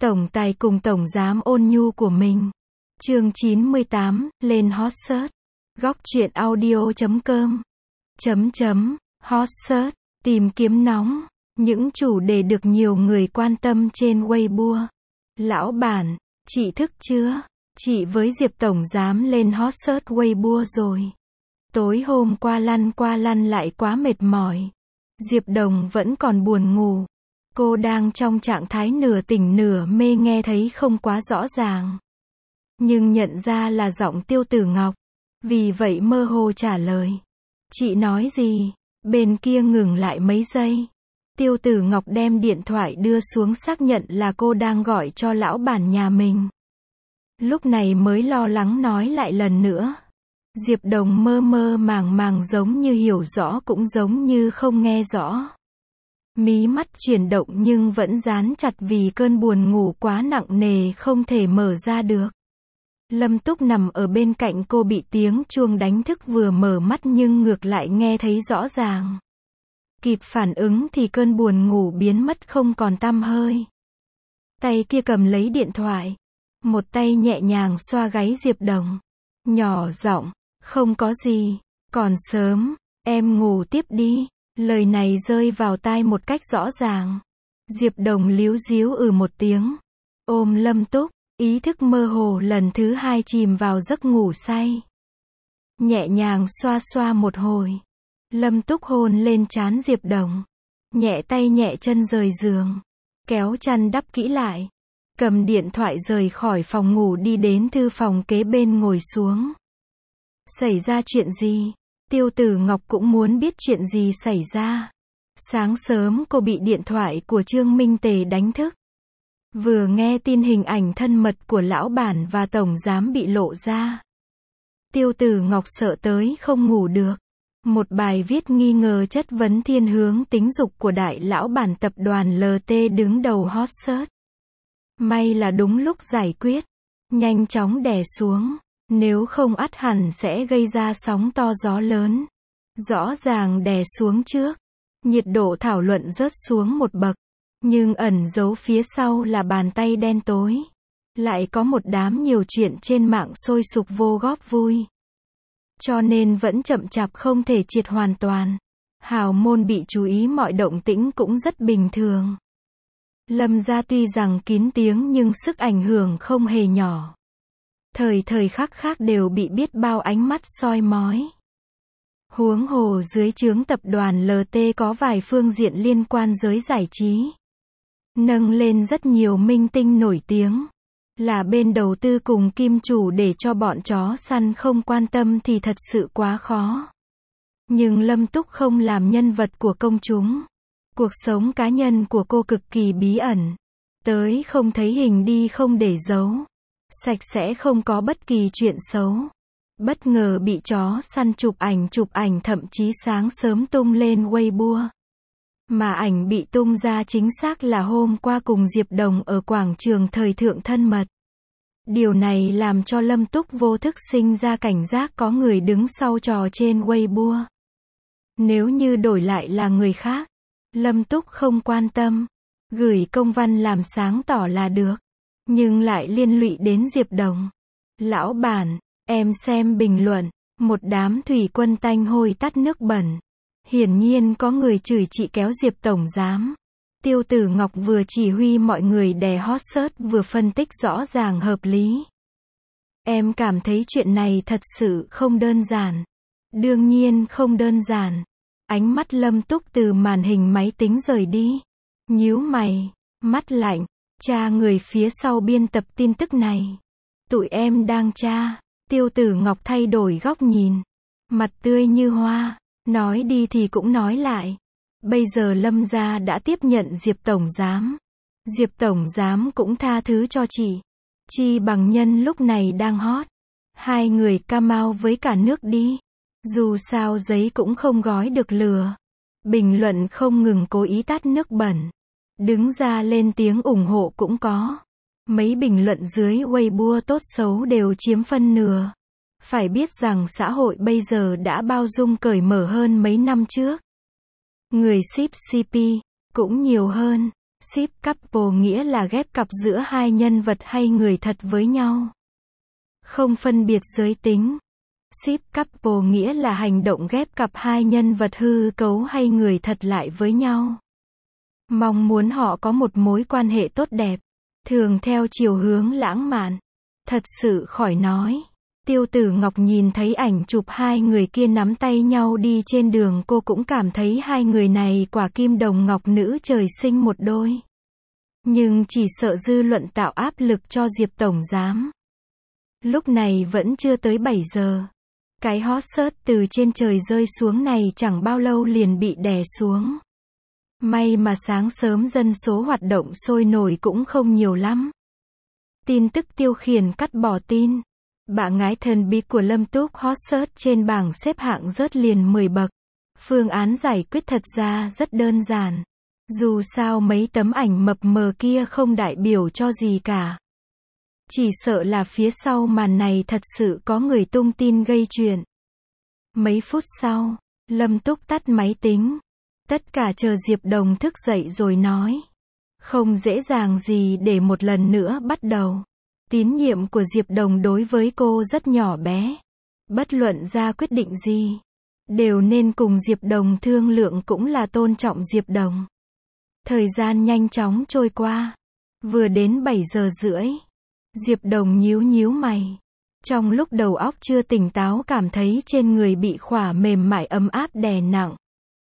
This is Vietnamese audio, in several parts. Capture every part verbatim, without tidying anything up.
Tổng tài cùng tổng giám ôn nhu của mình. Chương chín mươi tám, lên hot search. Góc truyện audio chấm com. Chấm chấm, hot search, tìm kiếm nóng. Những chủ đề được nhiều người quan tâm trên Weibo. Lão bản, chị thức chưa? Chị với Diệp tổng giám lên hot search Weibo rồi. Tối hôm qua lăn qua lăn lại quá mệt mỏi. Diệp Đồng vẫn còn buồn ngủ. Cô đang trong trạng thái nửa tỉnh nửa mê, nghe thấy không quá rõ ràng. Nhưng nhận ra là giọng Tiêu Tử Ngọc. Vì vậy mơ hồ trả lời. Chị nói gì? Bên kia ngừng lại mấy giây. Tiêu Tử Ngọc đem điện thoại đưa xuống xác nhận là cô đang gọi cho lão bản nhà mình. Lúc này mới lo lắng nói lại lần nữa. Diệp Đồng mơ mơ màng màng, giống như hiểu rõ cũng giống như không nghe rõ. Mí mắt chuyển động nhưng vẫn dán chặt vì cơn buồn ngủ quá nặng nề không thể mở ra được. Lâm Túc nằm ở bên cạnh cô bị tiếng chuông đánh thức, vừa mở mắt nhưng ngược lại nghe thấy rõ ràng. Kịp phản ứng thì cơn buồn ngủ biến mất không còn tăm hơi. Tay kia cầm lấy điện thoại. Một tay nhẹ nhàng xoa gáy Diệp Đồng. Nhỏ giọng, không có gì, còn sớm, em ngủ tiếp đi. Lời này rơi vào tai một cách rõ ràng. Diệp Đồng líu díu ừ một tiếng. Ôm Lâm Túc, ý thức mơ hồ lần thứ hai chìm vào giấc ngủ say. Nhẹ nhàng xoa xoa một hồi. Lâm Túc hôn lên trán Diệp Đồng. Nhẹ tay nhẹ chân rời giường. Kéo chăn đắp kỹ lại. Cầm điện thoại rời khỏi phòng ngủ đi đến thư phòng kế bên ngồi xuống. Xảy ra chuyện gì? Tiêu Tử Ngọc cũng muốn biết chuyện gì xảy ra. Sáng sớm cô bị điện thoại của Trương Minh Tề đánh thức. Vừa nghe tin hình ảnh thân mật của lão bản và tổng giám bị lộ ra. Tiêu Tử Ngọc sợ tới không ngủ được. Một bài viết nghi ngờ chất vấn thiên hướng tính dục của đại lão bản tập đoàn lờ tê đứng đầu hot search. May là đúng lúc giải quyết. Nhanh chóng đè xuống. Nếu không ắt hẳn sẽ gây ra sóng to gió lớn. Rõ ràng đè xuống trước. Nhiệt độ thảo luận rớt xuống một bậc. Nhưng ẩn giấu phía sau là bàn tay đen tối. Lại có một đám nhiều chuyện trên mạng sôi sục vô góp vui. Cho nên vẫn chậm chạp không thể triệt hoàn toàn. Hào môn bị chú ý mọi động tĩnh cũng rất bình thường. Lâm gia tuy rằng kín tiếng nhưng sức ảnh hưởng không hề nhỏ. Thời thời khắc khắc đều bị biết bao ánh mắt soi mói. Huống hồ dưới trướng tập đoàn lờ tê có vài phương diện liên quan giới giải trí. Nâng lên rất nhiều minh tinh nổi tiếng. Là bên đầu tư cùng kim chủ để cho bọn chó săn không quan tâm thì thật sự quá khó. Nhưng Lâm Túc không làm nhân vật của công chúng. Cuộc sống cá nhân của cô cực kỳ bí ẩn. Tới không thấy hình đi không để dấu. Sạch sẽ không có bất kỳ chuyện xấu. Bất ngờ bị chó săn chụp ảnh chụp ảnh thậm chí sáng sớm tung lên Weibo. Mà ảnh bị tung ra chính xác là hôm qua cùng Diệp Đồng ở quảng trường thời thượng thân mật. Điều này làm cho Lâm Túc vô thức sinh ra cảnh giác có người đứng sau trò trên Weibo. Nếu như đổi lại là người khác, Lâm Túc không quan tâm. Gửi công văn làm sáng tỏ là được. Nhưng lại liên lụy đến Diệp Đồng. Lão bản, em xem bình luận. Một đám thủy quân tanh hôi tắt nước bẩn. Hiển nhiên có người chửi chị kéo Diệp tổng giám. Tiêu Tử Ngọc vừa chỉ huy mọi người đè hot search vừa phân tích rõ ràng hợp lý. Em cảm thấy chuyện này thật sự không đơn giản. Đương nhiên không đơn giản. Ánh mắt Lâm Túc từ màn hình máy tính rời đi. Nhíu mày, mắt lạnh. Tra người phía sau biên tập tin tức này. Tụi em đang tra. Tiêu Tử Ngọc thay đổi góc nhìn. Mặt tươi như hoa. Nói đi thì cũng nói lại. Bây giờ Lâm gia đã tiếp nhận Diệp tổng giám. Diệp tổng giám cũng tha thứ cho chị. Chi bằng nhân lúc này đang hot. Hai người come out với cả nước đi. Dù sao giấy cũng không gói được lừa. Bình luận không ngừng cố ý tát nước bẩn. Đứng ra lên tiếng ủng hộ cũng có. Mấy bình luận dưới Weibo tốt xấu đều chiếm phân nửa. Phải biết rằng xã hội bây giờ đã bao dung cởi mở hơn mấy năm trước. Người ship xê pê cũng nhiều hơn. Ship couple nghĩa là ghép cặp giữa hai nhân vật hay người thật với nhau. Không phân biệt giới tính. Ship couple nghĩa là hành động ghép cặp hai nhân vật hư cấu hay người thật lại với nhau. Mong muốn họ có một mối quan hệ tốt đẹp, thường theo chiều hướng lãng mạn. Thật sự khỏi nói. Tiêu Tử Ngọc nhìn thấy ảnh chụp hai người kia nắm tay nhau đi trên đường, cô cũng cảm thấy hai người này quả kim đồng ngọc nữ trời sinh một đôi. Nhưng chỉ sợ dư luận tạo áp lực cho Diệp Tổng Giám. Lúc này vẫn chưa tới bảy giờ. Cái hot search từ trên trời rơi xuống này chẳng bao lâu liền bị đè xuống. May mà sáng sớm dân số hoạt động sôi nổi cũng không nhiều lắm. Tin tức tiêu khiển cắt bỏ tin. Bạn gái thần bí của Lâm Túc hot search trên bảng xếp hạng rớt liền mười bậc. Phương án giải quyết thật ra rất đơn giản. Dù sao mấy tấm ảnh mập mờ kia không đại biểu cho gì cả. Chỉ sợ là phía sau màn này thật sự có người tung tin gây chuyện. Mấy phút sau, Lâm Túc tắt máy tính. Tất cả chờ Diệp Đồng thức dậy rồi nói. Không dễ dàng gì để một lần nữa bắt đầu. Tín nhiệm của Diệp Đồng đối với cô rất nhỏ bé. Bất luận ra quyết định gì, đều nên cùng Diệp Đồng thương lượng, cũng là tôn trọng Diệp Đồng. Thời gian nhanh chóng trôi qua. Vừa đến bảy giờ rưỡi. Diệp Đồng nhíu nhíu mày. Trong lúc đầu óc chưa tỉnh táo cảm thấy trên người bị khỏa mềm mại ấm áp đè nặng.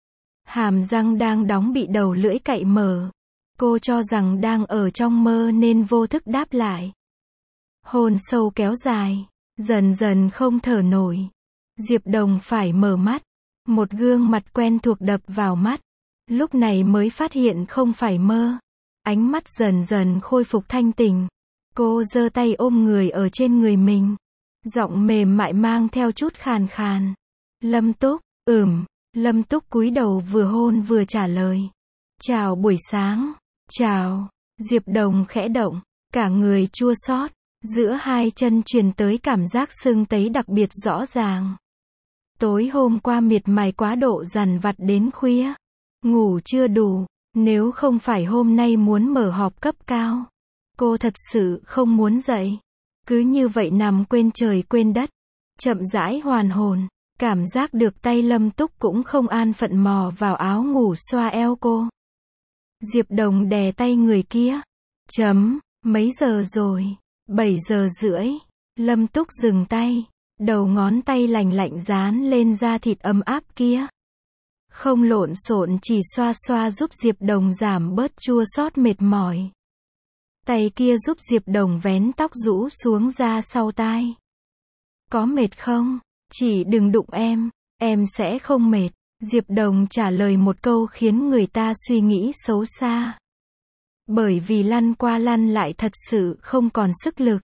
Hàm răng đang đóng bị đầu lưỡi cạy mở. Cô cho rằng đang ở trong mơ nên vô thức đáp lại. Hôn sâu kéo dài, dần dần không thở nổi. Diệp Đồng phải mở mắt. Một gương mặt quen thuộc đập vào mắt. Lúc này mới phát hiện không phải mơ. Ánh mắt dần dần khôi phục thanh tỉnh. Cô giơ tay ôm người ở trên người mình. Giọng mềm mại mang theo chút khàn khàn. Lâm Túc, ừm. Lâm Túc cúi đầu vừa hôn vừa trả lời. Chào buổi sáng. Chào. Diệp Đồng khẽ động. Cả người chua xót. Giữa hai chân truyền tới cảm giác sưng tấy đặc biệt rõ ràng. Tối hôm qua miệt mài quá độ dằn vặt đến khuya. Ngủ chưa đủ. Nếu không phải hôm nay muốn mở họp cấp cao, cô thật sự không muốn dậy. Cứ như vậy nằm quên trời quên đất. Chậm rãi hoàn hồn. Cảm giác được tay Lâm Túc cũng không an phận mò vào áo ngủ xoa eo cô. Diệp Đồng đè tay người kia. Chấm, mấy giờ rồi? bảy giờ rưỡi. Lâm Túc dừng tay. Đầu ngón tay lành lạnh dán lên da thịt ấm áp kia. Không lộn xộn, chỉ xoa xoa giúp Diệp Đồng giảm bớt chua xót mệt mỏi. Tay kia giúp Diệp Đồng vén tóc rũ xuống ra sau tai. Có mệt không? Chỉ đừng đụng em, em sẽ không mệt. Diệp Đồng trả lời một câu khiến người ta suy nghĩ xấu xa. Bởi vì lăn qua lăn lại thật sự không còn sức lực.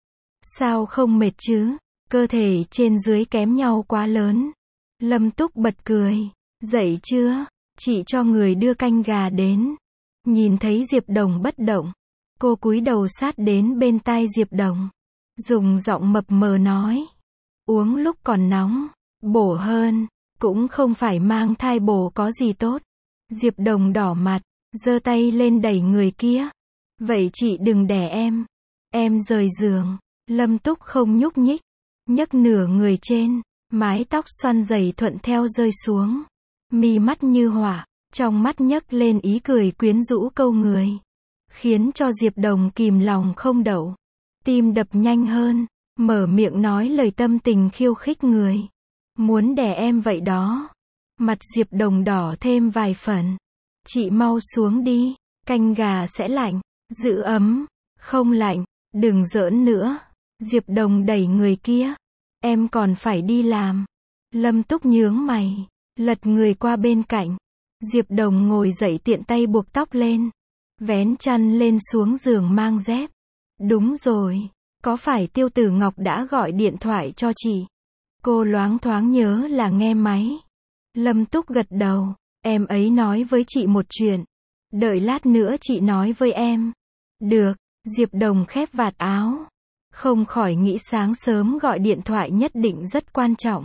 Sao không mệt chứ? Cơ thể trên dưới kém nhau quá lớn. Lâm Túc bật cười. Dậy chưa? Chị cho người đưa canh gà đến. Nhìn thấy Diệp Đồng bất động, cô cúi đầu sát đến bên tai Diệp Đồng. Dùng giọng mập mờ nói. Uống lúc còn nóng, bổ hơn. Cũng không phải mang thai bổ có gì tốt. Diệp Đồng đỏ mặt, giơ tay lên đẩy người kia. Vậy chị đừng đè em. Em rời giường. Lâm Túc không nhúc nhích. Nhấc nửa người trên. Mái tóc xoăn dày thuận theo rơi xuống. Mi mắt như hỏa. Trong mắt nhấc lên ý cười quyến rũ câu người. Khiến cho Diệp Đồng kìm lòng không đậu. Tim đập nhanh hơn. Mở miệng nói lời tâm tình khiêu khích người. Muốn đè em vậy đó. Mặt Diệp Đồng đỏ thêm vài phần. Chị mau xuống đi. Canh gà sẽ lạnh. Giữ ấm. Không lạnh. Đừng giỡn nữa. Diệp Đồng đẩy người kia. Em còn phải đi làm. Lâm Túc nhướng mày. Lật người qua bên cạnh. Diệp Đồng ngồi dậy tiện tay buộc tóc lên. Vén chăn lên xuống giường mang dép. Đúng rồi. Có phải Tiêu Tử Ngọc đã gọi điện thoại cho chị? Cô loáng thoáng nhớ là nghe máy. Lâm Túc gật đầu. Em ấy nói với chị một chuyện. Đợi lát nữa chị nói với em. Được. Diệp Đồng khép vạt áo. Không khỏi nghĩ sáng sớm gọi điện thoại nhất định rất quan trọng.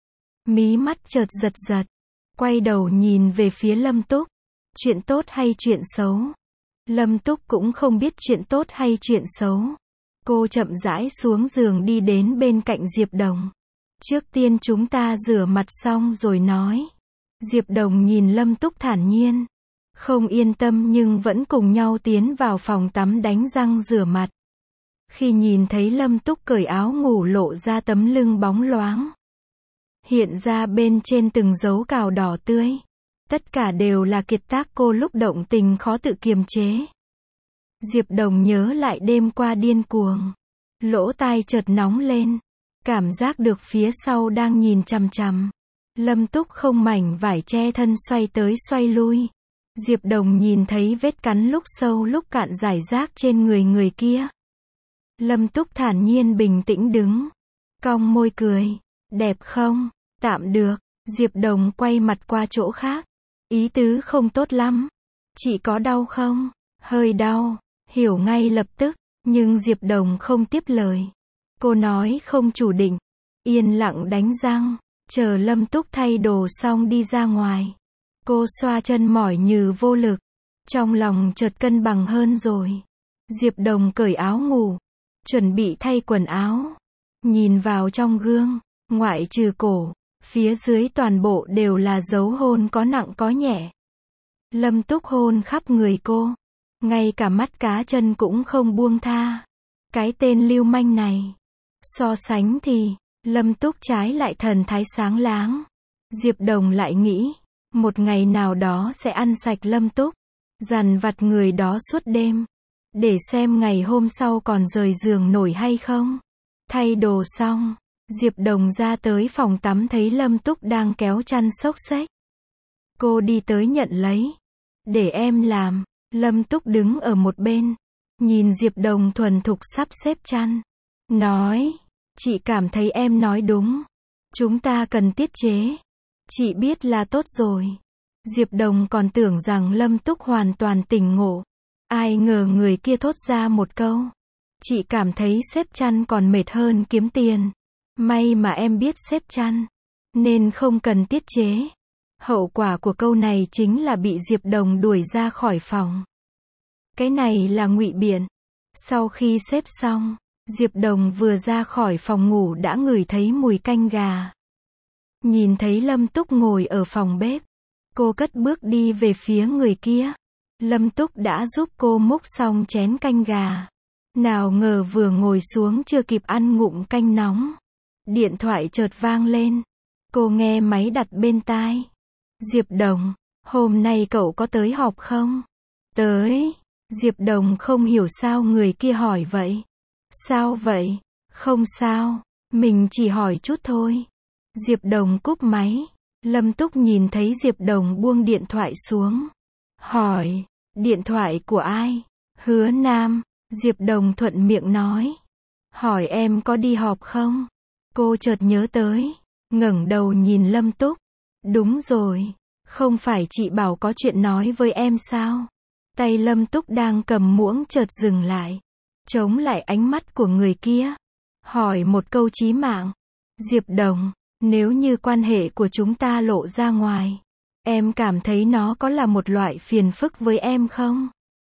Mí mắt chợt giật giật. Quay đầu nhìn về phía Lâm Túc. Chuyện tốt hay chuyện xấu? Lâm Túc cũng không biết chuyện tốt hay chuyện xấu. Cô chậm rãi xuống giường đi đến bên cạnh Diệp Đồng. Trước tiên chúng ta rửa mặt xong rồi nói. Diệp Đồng nhìn Lâm Túc thản nhiên. Không yên tâm nhưng vẫn cùng nhau tiến vào phòng tắm đánh răng rửa mặt. Khi nhìn thấy Lâm Túc cởi áo ngủ lộ ra tấm lưng bóng loáng. Hiện ra bên trên từng dấu cào đỏ tươi. Tất cả đều là kiệt tác cô lúc động tình khó tự kiềm chế. Diệp Đồng nhớ lại đêm qua điên cuồng. Lỗ tai chợt nóng lên. Cảm giác được phía sau đang nhìn chằm chằm. Lâm Túc không mảnh vải che thân xoay tới xoay lui. Diệp Đồng nhìn thấy vết cắn lúc sâu lúc cạn rải rác trên người người kia. Lâm Túc thản nhiên bình tĩnh đứng. Cong môi cười. Đẹp không? Tạm được. Diệp Đồng quay mặt qua chỗ khác. Ý tứ không tốt lắm. Chị có đau không? Hơi đau. Hiểu ngay lập tức. Nhưng Diệp Đồng không tiếp lời. Cô nói không chủ định. Yên lặng đánh răng. Chờ Lâm Túc thay đồ xong đi ra ngoài. Cô xoa chân mỏi như vô lực. Trong lòng chợt cân bằng hơn rồi. Diệp Đồng cởi áo ngủ. Chuẩn bị thay quần áo. Nhìn vào trong gương. Ngoại trừ cổ. Phía dưới toàn bộ đều là dấu hôn có nặng có nhẹ. Lâm Túc hôn khắp người cô. Ngay cả mắt cá chân cũng không buông tha. Cái tên lưu manh này. So sánh thì, Lâm Túc trái lại thần thái sáng láng. Diệp Đồng lại nghĩ, một ngày nào đó sẽ ăn sạch Lâm Túc. Dằn vặt người đó suốt đêm. Để xem ngày hôm sau còn rời giường nổi hay không. Thay đồ xong, Diệp Đồng ra tới phòng tắm thấy Lâm Túc đang kéo chăn xốc xếch. Cô đi tới nhận lấy. Để em làm. Lâm Túc đứng ở một bên. Nhìn Diệp Đồng thuần thục sắp xếp chăn. Nói, chị cảm thấy em nói đúng. Chúng ta cần tiết chế. Chị biết là tốt rồi. Diệp Đồng còn tưởng rằng Lâm Túc hoàn toàn tỉnh ngộ. Ai ngờ người kia thốt ra một câu. Chị cảm thấy xếp chăn còn mệt hơn kiếm tiền. May mà em biết xếp chăn. Nên không cần tiết chế. Hậu quả của câu này chính là bị Diệp Đồng đuổi ra khỏi phòng. Cái này là ngụy biện. Sau khi xếp xong, Diệp Đồng vừa ra khỏi phòng ngủ đã ngửi thấy mùi canh gà. Nhìn thấy Lâm Túc ngồi ở phòng bếp. Cô cất bước đi về phía người kia. Lâm Túc đã giúp cô múc xong chén canh gà. Nào ngờ vừa ngồi xuống chưa kịp ăn ngụm canh nóng. Điện thoại chợt vang lên. Cô nghe máy đặt bên tai. Diệp Đồng, hôm nay cậu có tới họp không? Tới. Diệp Đồng không hiểu sao người kia hỏi vậy. Sao vậy? Không sao. Mình chỉ hỏi chút thôi. Diệp Đồng cúp máy. Lâm Túc nhìn thấy Diệp Đồng buông điện thoại xuống. Hỏi, điện thoại của ai? Hứa Nam. Diệp Đồng thuận miệng nói. Hỏi em có đi họp không? Cô chợt nhớ tới. Ngẩng đầu nhìn Lâm Túc. Đúng rồi. Không phải chị bảo có chuyện nói với em sao? Tay Lâm Túc đang cầm muỗng chợt dừng lại. Chống lại ánh mắt của người kia. Hỏi một câu chí mạng. Diệp Đồng, nếu như quan hệ của chúng ta lộ ra ngoài, em cảm thấy nó có là một loại phiền phức với em không?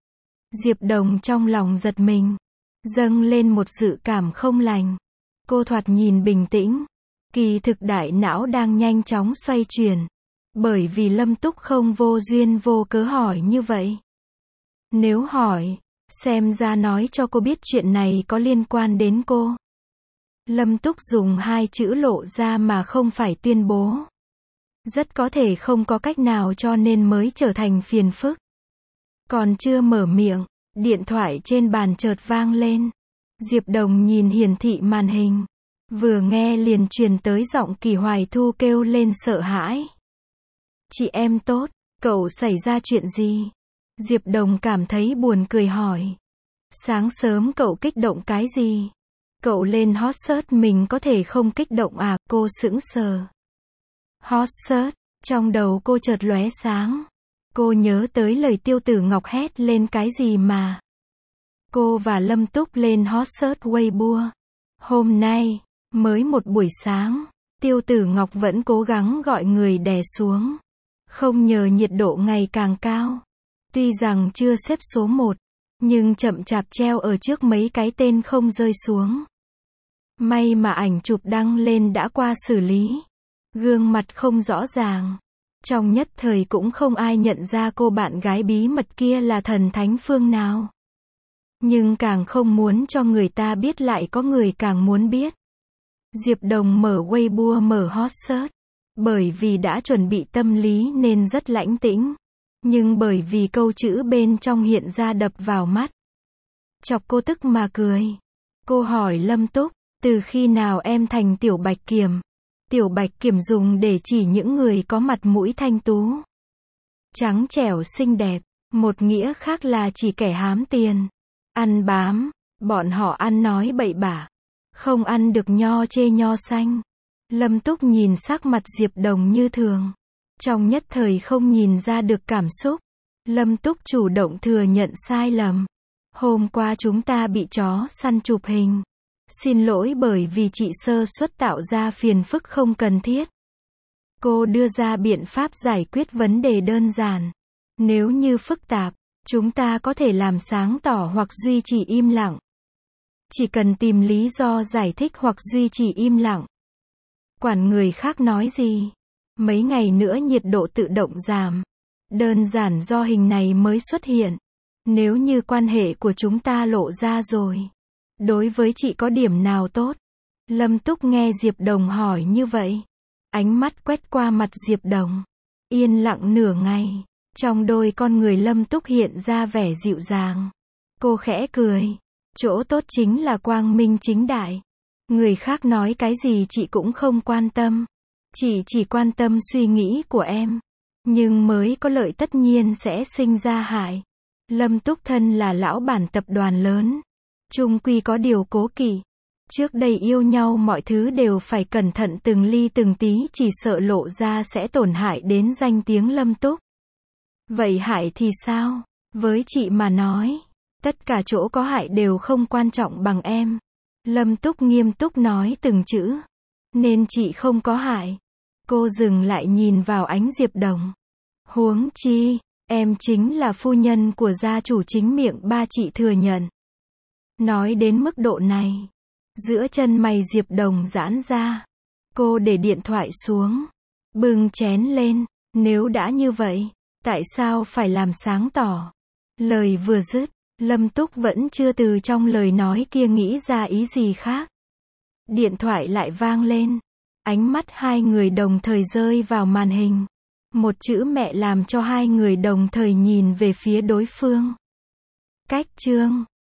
Diệp Đồng trong lòng giật mình. Dâng lên một dự cảm không lành. Cô thoạt nhìn bình tĩnh. Kỳ thực đại não đang nhanh chóng xoay chuyển. Bởi vì Lâm Túc không vô duyên vô cớ hỏi như vậy. Nếu hỏi, xem ra nói cho cô biết chuyện này có liên quan đến cô. Lâm Túc dùng hai chữ lộ ra mà không phải tuyên bố. Rất có thể không có cách nào cho nên mới trở thành phiền phức. Còn chưa mở miệng, điện thoại trên bàn chợt vang lên. Diệp Đồng nhìn hiển thị màn hình. Vừa nghe liền truyền tới giọng Kỳ Hoài Thu kêu lên sợ hãi. Chị em tốt, cậu xảy ra chuyện gì? Diệp Đồng cảm thấy buồn cười hỏi. Sáng sớm cậu kích động cái gì? Cậu lên hot search mình có thể không kích động à? Cô sững sờ. Hot search, trong đầu cô chợt lóe sáng. Cô nhớ tới lời Tiêu Tử Ngọc hét lên cái gì mà. Cô và Lâm Túc lên hot search Weibo. Hôm nay, mới một buổi sáng, Tiêu Tử Ngọc vẫn cố gắng gọi người đè xuống. Không nhờ nhiệt độ ngày càng cao. Tuy rằng chưa xếp số một, nhưng chậm chạp treo ở trước mấy cái tên không rơi xuống. May mà ảnh chụp đăng lên đã qua xử lý. Gương mặt không rõ ràng. Trong nhất thời cũng không ai nhận ra cô bạn gái bí mật kia là thần thánh phương nào. Nhưng càng không muốn cho người ta biết lại có người càng muốn biết. Diệp Đồng mở Weibo mở hot search. Bởi vì đã chuẩn bị tâm lý nên rất lãnh tĩnh. Nhưng bởi vì câu chữ bên trong hiện ra đập vào mắt. Chọc cô tức mà cười. Cô hỏi Lâm Túc, từ khi nào em thành tiểu bạch kiểm? Tiểu bạch kiểm dùng để chỉ những người có mặt mũi thanh tú, trắng trẻo xinh đẹp. Một nghĩa khác là chỉ kẻ hám tiền, ăn bám. Bọn họ ăn nói bậy bạ, không ăn được nho chê nho xanh. Lâm Túc nhìn sắc mặt Diệp Đồng như thường. Trong nhất thời không nhìn ra được cảm xúc. Lâm Túc chủ động thừa nhận sai lầm. Hôm qua chúng ta bị chó săn chụp hình. Xin lỗi bởi vì chị sơ suất tạo ra phiền phức không cần thiết. Cô đưa ra biện pháp giải quyết vấn đề đơn giản. Nếu như phức tạp, chúng ta có thể làm sáng tỏ hoặc duy trì im lặng. Chỉ cần tìm lý do giải thích hoặc duy trì im lặng. Quản người khác nói gì. Mấy ngày nữa nhiệt độ tự động giảm. Đơn giản do hình này mới xuất hiện. Nếu như quan hệ của chúng ta lộ ra rồi. Đối với chị có điểm nào tốt? Lâm Túc nghe Diệp Đồng hỏi như vậy. Ánh mắt quét qua mặt Diệp Đồng. Yên lặng nửa ngày. Trong đôi con người Lâm Túc hiện ra vẻ dịu dàng. Cô khẽ cười. Chỗ tốt chính là quang minh chính đại. Người khác nói cái gì chị cũng không quan tâm. Chị chỉ quan tâm suy nghĩ của em. Nhưng mới có lợi tất nhiên sẽ sinh ra hại. Lâm Túc thân là lão bản tập đoàn lớn. Chung quy có điều cố kỵ. Trước đây yêu nhau mọi thứ đều phải cẩn thận từng ly từng tí, chỉ sợ lộ ra sẽ tổn hại đến danh tiếng Lâm Túc. Vậy hại thì sao? Với chị mà nói, tất cả chỗ có hại đều không quan trọng bằng em. Lâm Túc nghiêm túc nói từng chữ. Nên chị không có hại. Cô dừng lại nhìn vào ánh Diệp Đồng. Huống chi, em chính là phu nhân của gia chủ, chính miệng ba chị thừa nhận. Nói đến mức độ này, giữa chân mày Diệp Đồng giãn ra. Cô để điện thoại xuống, bưng chén lên. Nếu đã như vậy, tại sao phải làm sáng tỏ? Lời vừa dứt, Lâm Túc vẫn chưa từ trong lời nói kia nghĩ ra ý gì khác. Điện thoại lại vang lên. Ánh mắt hai người đồng thời rơi vào màn hình. Một chữ mẹ làm cho hai người đồng thời nhìn về phía đối phương. Cách chương